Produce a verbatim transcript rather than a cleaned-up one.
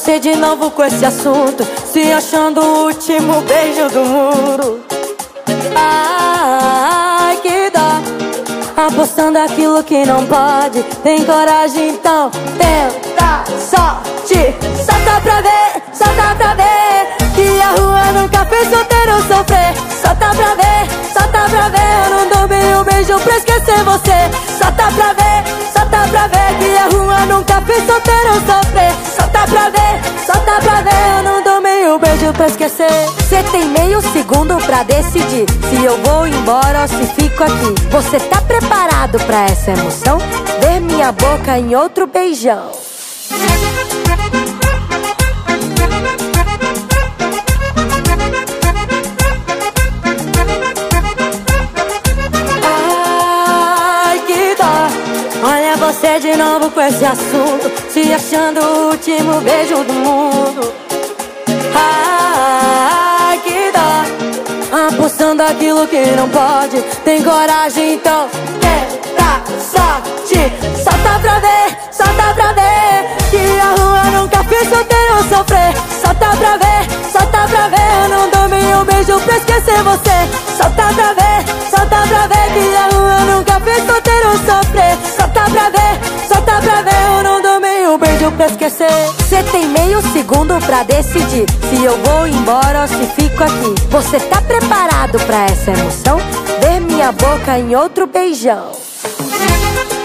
você de novo com esse assunto, se achando o último beijo do mundo. Ai, que dó, apostando aquilo que não pode. Tem coragem, então tenta sorte. Solta pra ver, solta pra ver, que a rua nunca fez solteiro sofrer. Solta pra ver, solta pra ver, eu não dou bem um beijo pra esquecer você. Solta pra ver, solta pra ver, que a rua nunca fez solteiro sofrer. Solta pra ver, solta pra ver, eu não dou meio beijo pra esquecer. Cê tem meio segundo pra decidir se eu vou embora ou se fico aqui. Você tá preparado pra essa emoção? Ver minha boca em outro beijão. Olha você de novo com esse assunto, se achando o último beijo do mundo. Ai, que dó, apostando aquilo que não pode. Tem coragem, então tenta sorte. Solta pra ver, solta pra ver, que a rua nunca fez solteiro sofrer. Solta pra ver, solta pra ver, eu não dou meio beijo pra esquecer você. Solta pra ver, solta pra ver, que a rua nunca fez solteiro sofrer. Solta pra ver, solta pra ver, eu não dou meio beijo pra esquecer. Cê tem meio segundo pra decidir se eu vou embora ou se fico aqui. Você tá preparado pra essa emoção? Ver minha boca em outro beijão.